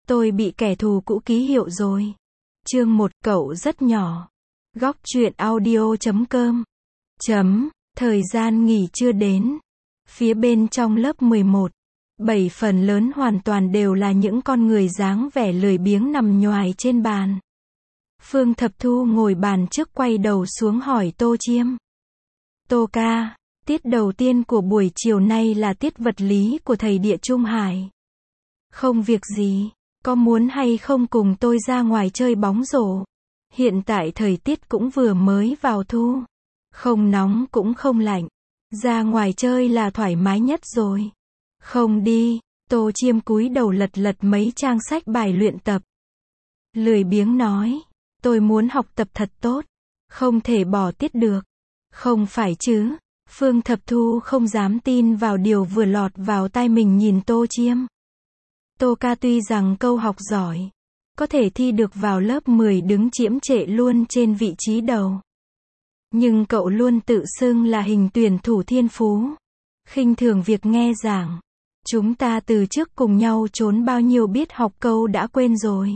Tôi bị kẻ thù cũ ký hiệu rồi. Chương 1, cậu rất nhỏ. Góc truyện audio.com. Thời gian nghỉ chưa đến. Phía bên trong lớp 11, 7 phần lớn hoàn toàn đều là những con người dáng vẻ lười biếng nằm nhoài trên bàn. Phương Thập Thu ngồi bàn trước quay đầu xuống hỏi Tô Chiêm. Tô ca, tiết đầu tiên của buổi chiều nay là tiết vật lý của thầy Địa Trung Hải. Không việc gì, có muốn hay không cùng tôi ra ngoài chơi bóng rổ? Hiện tại thời tiết cũng vừa mới vào thu. Không nóng cũng không lạnh. Ra ngoài chơi là thoải mái nhất rồi. Không đi, Tô Chiêm cúi đầu lật lật mấy trang sách bài luyện tập. Lười biếng nói, tôi muốn học tập thật tốt. Không thể bỏ tiết được. Không phải chứ? Phương Thập Thu không dám tin vào điều vừa lọt vào tai mình nhìn Tô Chiêm. Tô ca tuy rằng câu học giỏi, có thể thi được vào lớp 10 đứng chiếm trệ luôn trên vị trí đầu. Nhưng cậu luôn tự xưng là hình tuyển thủ thiên phú. Khinh thường việc nghe giảng. Chúng ta từ trước cùng nhau trốn bao nhiêu biết học câu đã quên rồi.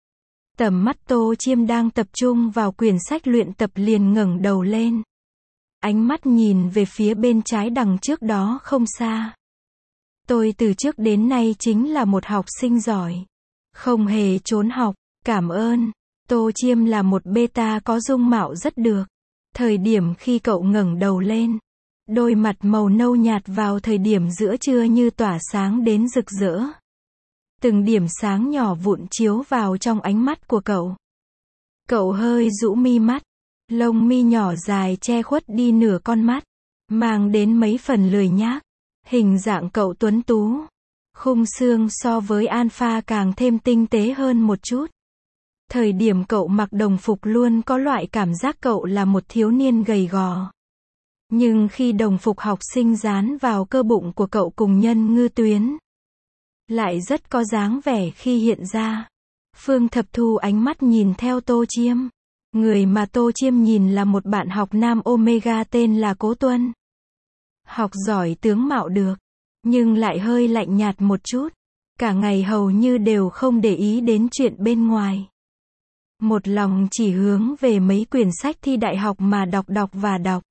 Tầm mắt Tô Chiêm đang tập trung vào quyển sách luyện tập liền ngẩng đầu lên. Ánh mắt nhìn về phía bên trái đằng trước đó không xa. Tôi từ trước đến nay chính là một học sinh giỏi. Không hề trốn học, cảm ơn. Tô Chiêm là một beta có dung mạo rất được. Thời điểm khi cậu ngẩng đầu lên, đôi mặt màu nâu nhạt vào thời điểm giữa trưa như tỏa sáng đến rực rỡ. Từng điểm sáng nhỏ vụn chiếu vào trong ánh mắt của cậu. Cậu hơi rũ mi mắt, lông mi nhỏ dài che khuất đi nửa con mắt, mang đến mấy phần lười nhác. Hình dạng cậu tuấn tú, khung xương so với alpha càng thêm tinh tế hơn một chút. Thời điểm cậu mặc đồng phục luôn có loại cảm giác cậu là một thiếu niên gầy gò. Nhưng khi đồng phục học sinh dán vào cơ bụng của cậu cùng nhân ngư tuyến, lại rất có dáng vẻ khi hiện ra. Phương Thập Thu ánh mắt nhìn theo Tô Chiêm. Người mà Tô Chiêm nhìn là một bạn học nam Omega tên là Cố Tuân. Học giỏi tướng mạo được, nhưng lại hơi lạnh nhạt một chút. Cả ngày hầu như đều không để ý đến chuyện bên ngoài. Một lòng chỉ hướng về mấy quyển sách thi đại học mà đọc và đọc.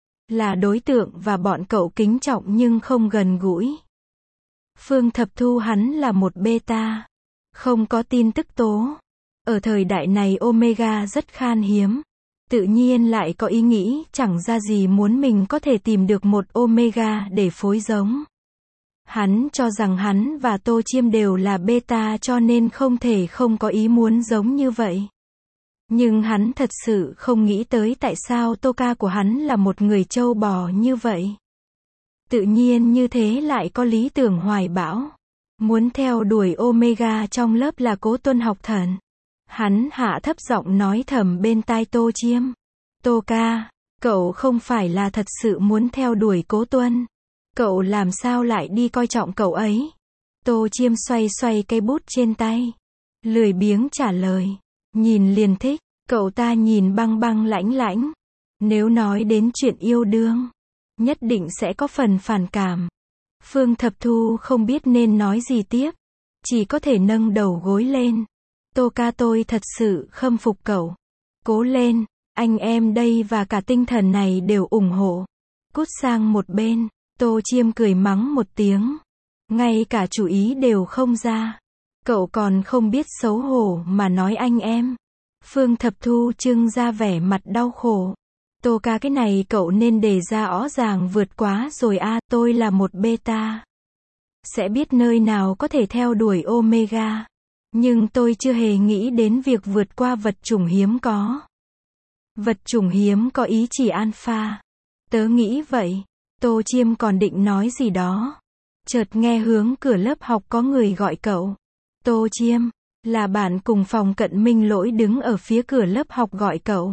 Là đối tượng và bọn cậu kính trọng nhưng không gần gũi. Phương Thập Thu hắn là một beta. Không có tin tức tố. Ở thời đại này Omega rất khan hiếm. Tự nhiên lại có ý nghĩ chẳng ra gì muốn mình có thể tìm được một Omega để phối giống. Hắn cho rằng hắn và Tô Chiêm đều là beta cho nên không thể không có ý muốn giống như vậy. Nhưng hắn thật sự không nghĩ tới tại sao Tô ca của hắn là một người trâu bò như vậy. Tự nhiên như thế lại có lý tưởng hoài bão. Muốn theo đuổi Omega trong lớp là Cố Tuân học thần. Hắn hạ thấp giọng nói thầm bên tai Tô Chiêm. Tô ca, cậu không phải là thật sự muốn theo đuổi Cố Tuân. Cậu làm sao lại đi coi trọng cậu ấy? Tô Chiêm xoay xoay cây bút trên tay. Lười biếng trả lời. Nhìn liền thích, cậu ta nhìn băng băng lãnh lãnh. Nếu nói đến chuyện yêu đương, nhất định sẽ có phần phản cảm. Phương Thập Thu không biết nên nói gì tiếp. Chỉ có thể nâng đầu gối lên. Tô ca tôi thật sự khâm phục cậu. Cố lên, anh em đây và cả tinh thần này đều ủng hộ. Cút sang một bên, Tô Chiêm cười mắng một tiếng. Ngay cả chủ ý đều không ra. Cậu còn không biết xấu hổ mà nói anh em. Phương Thập Thu trưng ra vẻ mặt đau khổ. Tô ca cái này cậu nên đề ra rõ ràng vượt quá rồi a. Tôi là một beta. Sẽ biết nơi nào có thể theo đuổi Omega. Nhưng tôi chưa hề nghĩ đến việc vượt qua vật chủng hiếm có. Vật chủng hiếm có ý chỉ alpha. Tớ nghĩ vậy. Tô Chiêm còn định nói gì đó. Chợt nghe hướng cửa lớp học có người gọi cậu. Tô Chiêm, là bạn cùng phòng Cận Minh Lỗi đứng ở phía cửa lớp học gọi cậu.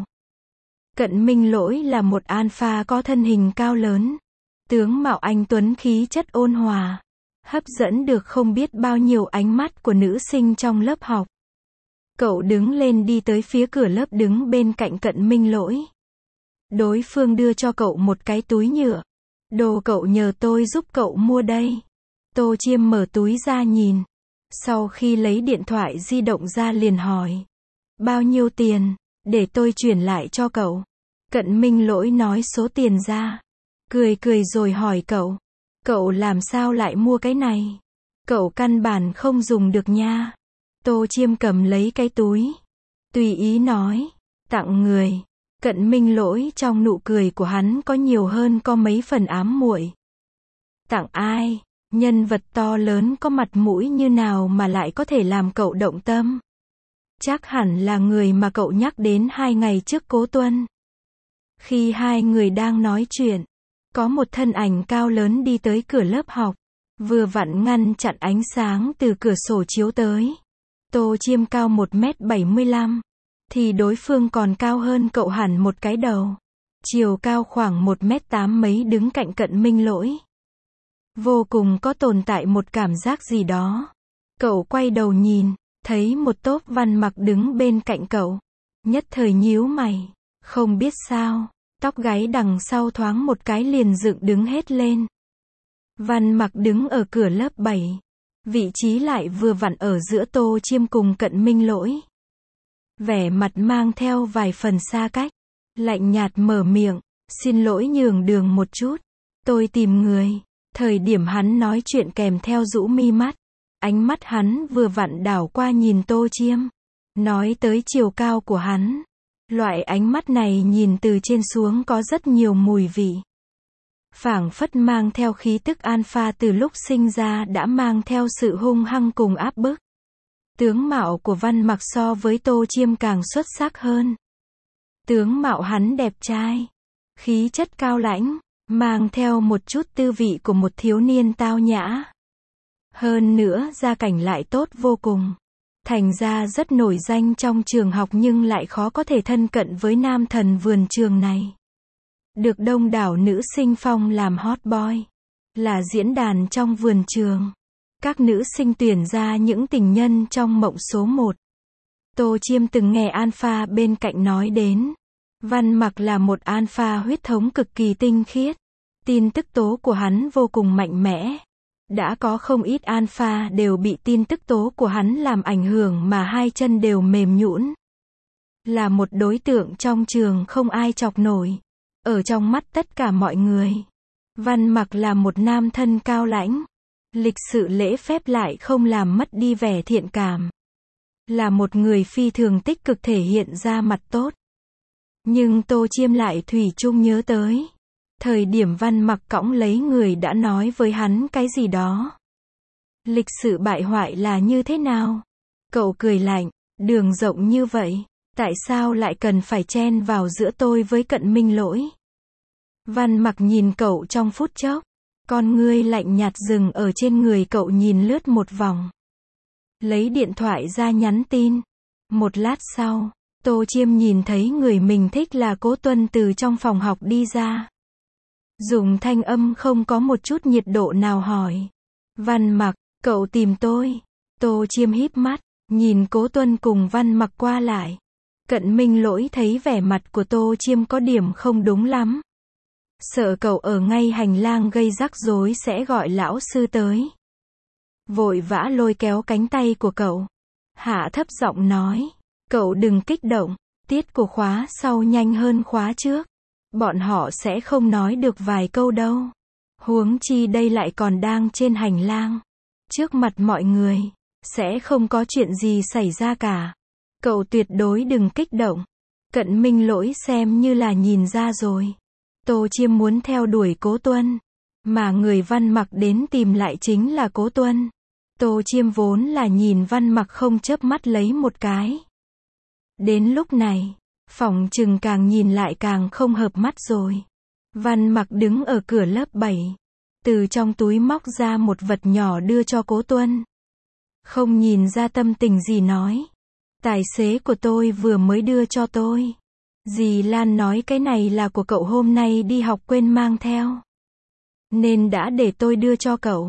Cận Minh Lỗi là một alpha có thân hình cao lớn. Tướng mạo anh tuấn khí chất ôn hòa. Hấp dẫn được không biết bao nhiêu ánh mắt của nữ sinh trong lớp học. Cậu đứng lên đi tới phía cửa lớp đứng bên cạnh Cận Minh Lỗi. Đối phương đưa cho cậu một cái túi nhựa. Đồ cậu nhờ tôi giúp cậu mua đây. Tô Chiêm mở túi ra nhìn. Sau khi lấy điện thoại di động ra liền hỏi. Bao nhiêu tiền, để tôi chuyển lại cho cậu. Cận Minh Lỗi nói số tiền ra. Cười cười rồi hỏi cậu. Cậu làm sao lại mua cái này? Cậu căn bản không dùng được nha. Tô Chiêm cầm lấy cái túi. Tùy ý nói. Tặng người. Cận Minh Lỗi trong nụ cười của hắn có nhiều hơn có mấy phần ám muội. Tặng ai? Nhân vật to lớn có mặt mũi như nào mà lại có thể làm cậu động tâm? Chắc hẳn là người mà cậu nhắc đến 2 ngày trước Cố Tuân. Khi hai người đang nói chuyện, có một thân ảnh cao lớn đi tới cửa lớp học, vừa vặn ngăn chặn ánh sáng từ cửa sổ chiếu tới. Tô Chiêm cao 1m75, thì đối phương còn cao hơn cậu hẳn một cái đầu. Chiều cao khoảng 1m8 mấy đứng cạnh Cận Minh Lỗi. Vô cùng có tồn tại một cảm giác gì đó. Cậu quay đầu nhìn, thấy một tốp Văn Mặc đứng bên cạnh cậu. Nhất thời nhíu mày, không biết sao, tóc gáy đằng sau thoáng một cái liền dựng đứng hết lên. Văn Mặc đứng ở cửa lớp 7. Vị trí lại vừa vặn ở giữa Tô Chiêm cùng Cận Minh Lỗi. Vẻ mặt mang theo vài phần xa cách. Lạnh nhạt mở miệng. Xin lỗi nhường đường một chút. Tôi tìm người. Thời điểm hắn nói chuyện kèm theo rũ mi mắt. Ánh mắt hắn vừa vặn đảo qua nhìn Tô Chiêm. Nói tới chiều cao của hắn. Loại ánh mắt này nhìn từ trên xuống có rất nhiều mùi vị. Phảng phất mang theo khí tức alpha từ lúc sinh ra đã mang theo sự hung hăng cùng áp bức. Tướng mạo của Văn Mặc so với Tô Chiêm càng xuất sắc hơn. Tướng mạo hắn đẹp trai, khí chất cao lãnh, mang theo một chút tư vị của một thiếu niên tao nhã. Hơn nữa gia cảnh lại tốt vô cùng. Thành ra rất nổi danh trong trường học nhưng lại khó có thể thân cận với nam thần vườn trường này. Được đông đảo nữ sinh phong làm hot boy. Là diễn đàn trong vườn trường. Các nữ sinh tuyển ra những tình nhân trong mộng số 1. Tô Chiêm từng nghe alpha bên cạnh nói đến. Văn Mặc là một alpha huyết thống cực kỳ tinh khiết. Tin tức tố của hắn vô cùng mạnh mẽ. Đã có không ít alpha đều bị tin tức tố của hắn làm ảnh hưởng mà hai chân đều mềm nhũn. Là một đối tượng trong trường không ai chọc nổi. Ở trong mắt tất cả mọi người, Văn Mặc là một nam thân cao lãnh. Lịch sự lễ phép lại không làm mất đi vẻ thiện cảm. Là một người phi thường tích cực thể hiện ra mặt tốt. Nhưng Tô Chiêm lại thủy chung nhớ tới. Thời điểm Văn Mặc cõng lấy người đã nói với hắn cái gì đó. Lịch sự bại hoại là như thế nào? Cậu cười lạnh, đường rộng như vậy, tại sao lại cần phải chen vào giữa tôi với Cận Minh Lỗi? Văn Mặc nhìn cậu trong phút chốc. Con ngươi lạnh nhạt dừng ở trên người cậu nhìn lướt một vòng. Lấy điện thoại ra nhắn tin. Một lát sau, Tô Chiêm nhìn thấy người mình thích là Cố Tuân từ trong phòng học đi ra. Dùng thanh âm không có một chút nhiệt độ nào hỏi. Văn Mặc, cậu tìm tôi. Tô Chiêm híp mắt, nhìn Cố Tuân cùng Văn Mặc qua lại. Cận Minh Lỗi thấy vẻ mặt của Tô Chiêm có điểm không đúng lắm. Sợ cậu ở ngay hành lang gây rắc rối sẽ gọi lão sư tới. Vội vã lôi kéo cánh tay của cậu. Hạ thấp giọng nói. Cậu đừng kích động. Tiết của khóa sau nhanh hơn khóa trước. Bọn họ sẽ không nói được vài câu đâu. Huống chi đây lại còn đang trên hành lang. Trước mặt mọi người. Sẽ không có chuyện gì xảy ra cả. Cậu tuyệt đối đừng kích động. Cận Minh Lỗi xem như là nhìn ra rồi. Tô Chiêm muốn theo đuổi Cố Tuân. Mà người Văn Mặc đến tìm lại chính là Cố Tuân. Tô Chiêm vốn là nhìn Văn Mặc không chớp mắt lấy một cái. Đến lúc này, phỏng chừng càng nhìn lại càng không hợp mắt rồi. Văn Mặc đứng ở cửa lớp 7. Từ trong túi móc ra một vật nhỏ đưa cho Cố Tuân. Không nhìn ra tâm tình gì nói. Tài xế của tôi vừa mới đưa cho tôi. Dì Lan nói cái này là của cậu hôm nay đi học quên mang theo. Nên đã để tôi đưa cho cậu.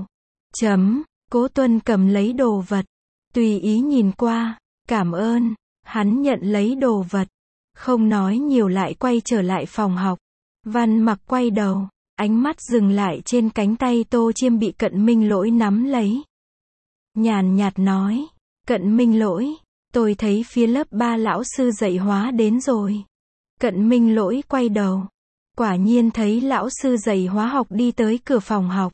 Cố Tuân cầm lấy đồ vật. Tùy ý nhìn qua. Cảm ơn. Hắn nhận lấy đồ vật. Không nói nhiều lại quay trở lại phòng học. Văn Mặc quay đầu. Ánh mắt dừng lại trên cánh tay Tô Chiêm bị Cận Minh Lỗi nắm lấy. nhàn nhạt nói, Cận Minh Lỗi, tôi thấy phía lớp 3 lão sư dạy hóa đến rồi. Cận Minh Lỗi quay đầu, quả nhiên thấy lão sư dạy hóa học đi tới cửa phòng học.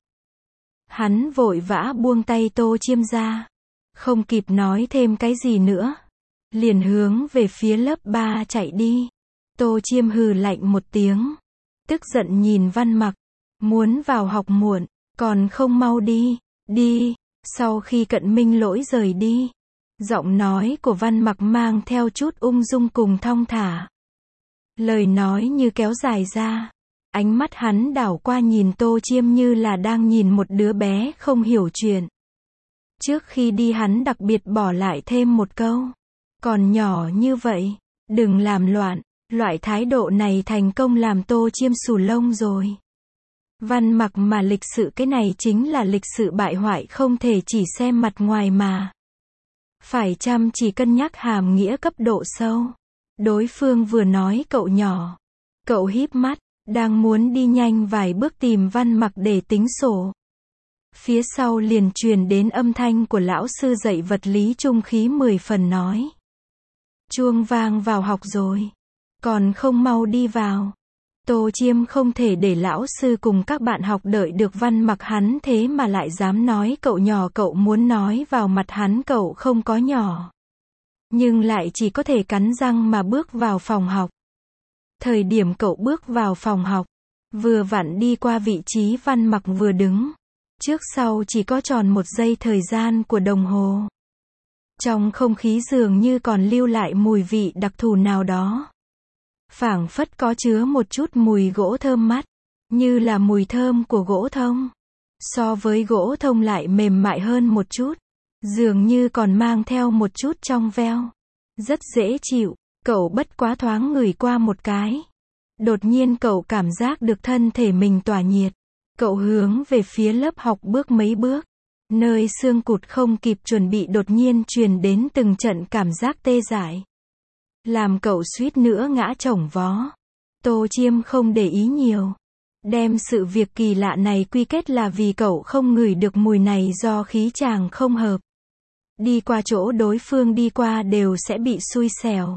Hắn vội vã buông tay Tô Chiêm ra, không kịp nói thêm cái gì nữa, liền hướng về phía lớp 3 chạy đi. Tô Chiêm hừ lạnh một tiếng, tức giận nhìn Văn Mặc, muốn vào học muộn, còn không mau đi, đi. Sau khi Cận Minh Lỗi rời đi, giọng nói của Văn Mặc mang theo chút ung dung cùng thong thả. Lời nói như kéo dài ra, ánh mắt hắn đảo qua nhìn Tô Chiêm như là đang nhìn một đứa bé không hiểu chuyện. Trước khi đi hắn đặc biệt bỏ lại thêm một câu, còn nhỏ như vậy, đừng làm loạn. Loại thái độ này thành công làm Tô Chiêm xù lông rồi. Văn Mặc mà lịch sự, cái này chính là lịch sự bại hoại, không thể chỉ xem mặt ngoài mà phải chăm chỉ cân nhắc hàm nghĩa cấp độ sâu. Đối phương vừa nói cậu nhỏ, cậu híp mắt, đang muốn đi nhanh vài bước tìm Văn Mặc để tính sổ. Phía sau liền truyền đến âm thanh của lão sư dạy vật lý trung khí 10 phần nói, chuông vang vào học rồi, còn không mau đi vào. Tô Chiêm không thể để lão sư cùng các bạn học đợi được Văn Mặc, hắn thế mà lại dám nói cậu nhỏ, cậu muốn nói vào mặt hắn cậu không có nhỏ. Nhưng lại chỉ có thể cắn răng mà bước vào phòng học. Thời điểm cậu bước vào phòng học, vừa vặn đi qua vị trí Văn Mặc vừa đứng. Trước sau chỉ có tròn 1 giây thời gian của đồng hồ. Trong không khí dường như còn lưu lại mùi vị đặc thù nào đó. Phảng phất có chứa một chút mùi gỗ thơm mát, như là mùi thơm của gỗ thông. So với gỗ thông lại mềm mại hơn một chút, dường như còn mang theo một chút trong veo. Rất dễ chịu, cậu bất quá thoáng ngửi qua một cái. Đột nhiên cậu cảm giác được thân thể mình tỏa nhiệt. Cậu hướng về phía lớp học bước mấy bước. Nơi xương cụt không kịp chuẩn bị đột nhiên truyền đến từng trận cảm giác tê dại. Làm cậu suýt nữa ngã chổng vó. Tô Chiêm không để ý nhiều. Đem sự việc kỳ lạ này quy kết là vì cậu không ngửi được mùi này do khí chàng không hợp. Đi qua chỗ đối phương đi qua đều sẽ bị xui xẻo.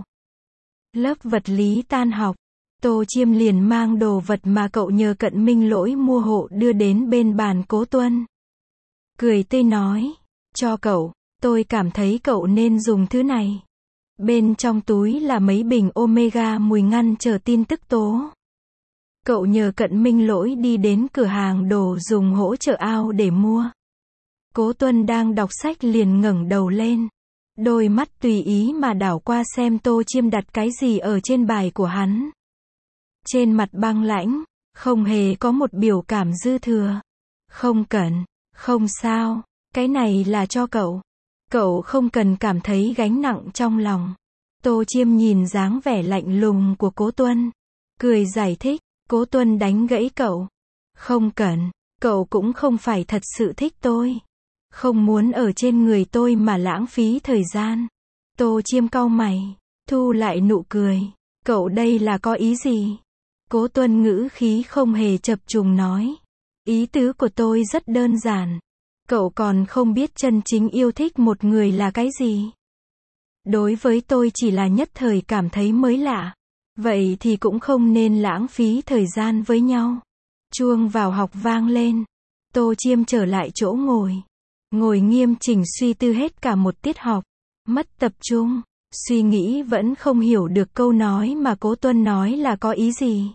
Lớp vật lý tan học, Tô Chiêm liền mang đồ vật mà cậu nhờ Cận Minh Lỗi mua hộ đưa đến bên bàn Cố Tuân. Cười tươi nói, cho cậu, tôi cảm thấy cậu nên dùng thứ này. Bên trong túi là mấy bình Omega mùi ngăn chờ tin tức tố. Cậu nhờ Cận Minh Lỗi đi đến cửa hàng đồ dùng hỗ trợ ao để mua. Cố Tuân đang đọc sách liền ngẩng đầu lên. Đôi mắt tùy ý mà đảo qua xem Tô Chiêm đặt cái gì ở trên bài của hắn. Trên mặt băng lãnh, không hề có một biểu cảm dư thừa. Không cần, không sao, cái này là cho cậu. Cậu không cần cảm thấy gánh nặng trong lòng. Tô Chiêm nhìn dáng vẻ lạnh lùng của Cố Tuân, cười giải thích. Cố Tuân đánh gãy cậu. Không cần, cậu cũng không phải thật sự thích tôi. Không muốn ở trên người tôi mà lãng phí thời gian. Tô Chiêm cau mày, thu lại nụ cười. Cậu đây là có ý gì? Cố Tuân ngữ khí không hề chập trùng nói. Ý tứ của tôi rất đơn giản. Cậu còn không biết chân chính yêu thích một người là cái gì. Đối với tôi chỉ là nhất thời cảm thấy mới lạ. Vậy thì cũng không nên lãng phí thời gian với nhau. Chuông vào học vang lên. Tô Chiêm trở lại chỗ ngồi. Ngồi nghiêm chỉnh suy tư hết cả một tiết học. Mất tập trung. Suy nghĩ vẫn không hiểu được câu nói mà Cố Tuân nói là có ý gì.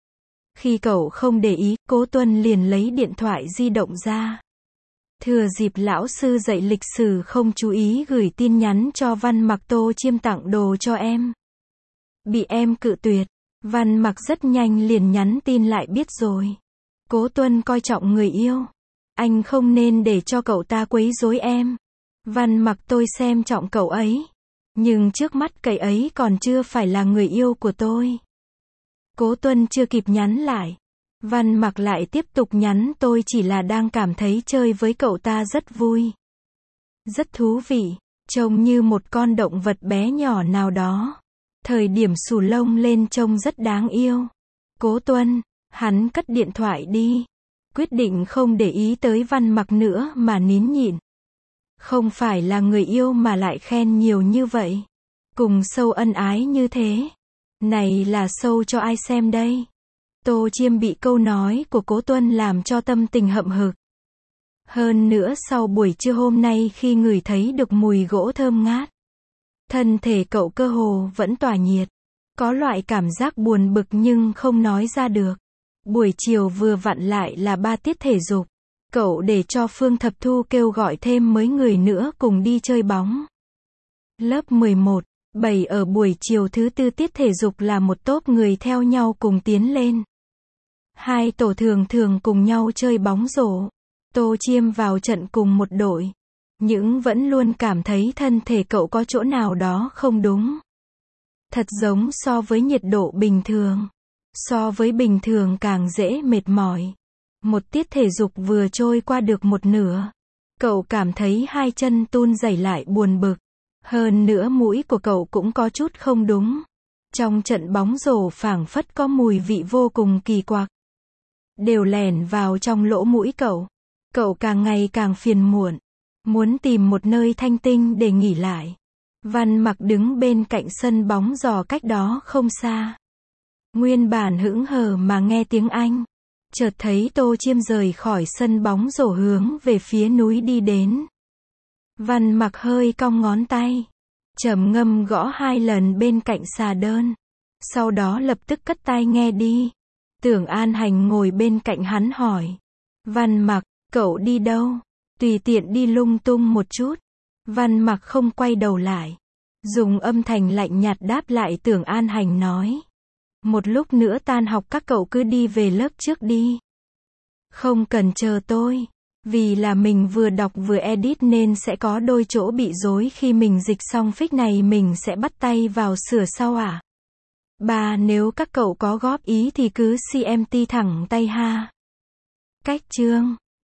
Khi cậu không để ý, Cố Tuân liền lấy điện thoại di động ra. Thừa dịp lão sư dạy lịch sử không chú ý gửi tin nhắn cho Văn Mặc, Tô Chiêm tặng đồ cho em. Bị em cự tuyệt. Văn Mặc rất nhanh liền nhắn tin lại, biết rồi. Cố Tuân coi trọng người yêu. Anh không nên để cho cậu ta quấy rối em. Văn Mặc, tôi xem trọng cậu ấy. Nhưng trước mắt cậu ấy còn chưa phải là người yêu của tôi. Cố Tuân chưa kịp nhắn lại. Văn Mặc lại tiếp tục nhắn, tôi chỉ là đang cảm thấy chơi với cậu ta rất vui. Rất thú vị. Trông như một con động vật bé nhỏ nào đó. Thời điểm xù lông lên trông rất đáng yêu. Cố Tuân, hắn cất điện thoại đi. Quyết định không để ý tới Văn Mặc nữa mà nín nhịn. Không phải là người yêu mà lại khen nhiều như vậy. Cùng sâu ân ái như thế. Này là sâu cho ai xem đây? Tô Chiêm bị câu nói của Cố Tuân làm cho tâm tình hậm hực. Hơn nữa sau buổi trưa hôm nay khi ngửi thấy được mùi gỗ thơm ngát, thân thể cậu cơ hồ vẫn tỏa nhiệt. Có loại cảm giác buồn bực nhưng không nói ra được. Buổi chiều vừa vặn lại là 3 tiết thể dục. Cậu để cho Phương Thập Thu kêu gọi thêm mấy người nữa cùng đi chơi bóng. Lớp 11, 7 ở buổi chiều thứ 4 tiết thể dục là một tốp người theo nhau cùng tiến lên. Hai tổ thường thường cùng nhau chơi bóng rổ. Tô Chiêm vào trận cùng một đội. Nhưng vẫn luôn cảm thấy thân thể cậu có chỗ nào đó không đúng. Thật giống so với nhiệt độ bình thường. So với bình thường càng dễ mệt mỏi. Một tiết thể dục vừa trôi qua được một nửa. Cậu cảm thấy hai chân run rẩy lại buồn bực. Hơn nữa mũi của cậu cũng có chút không đúng. Trong trận bóng rổ phảng phất có mùi vị vô cùng kỳ quặc. Đều lẻn vào trong lỗ mũi cậu. Cậu càng ngày càng phiền muộn. Muốn tìm một nơi thanh tinh để nghỉ lại. Văn Mặc đứng bên cạnh sân bóng rổ cách đó không xa. Nguyên bản hững hờ mà nghe tiếng Anh. Chợt thấy Tô Chiêm rời khỏi sân bóng rổ hướng về phía núi đi đến. Văn Mặc hơi cong ngón tay. Trầm ngâm gõ 2 lần bên cạnh xà đơn. Sau đó lập tức cất tai nghe đi. Tưởng An Hành ngồi bên cạnh hắn hỏi. Văn Mặc, cậu đi đâu? Tùy tiện đi lung tung một chút. Văn Mặc không quay đầu lại. Dùng âm thanh lạnh nhạt đáp lại Tưởng An Hành nói. Một lúc nữa tan học các cậu cứ đi về lớp trước đi. Không cần chờ tôi. Vì là mình vừa đọc vừa edit nên sẽ có đôi chỗ bị rối khi mình dịch xong fic này mình sẽ bắt tay vào sửa sau à? Bà nếu các cậu có góp ý thì cứ CMT thẳng tay ha. Cách chương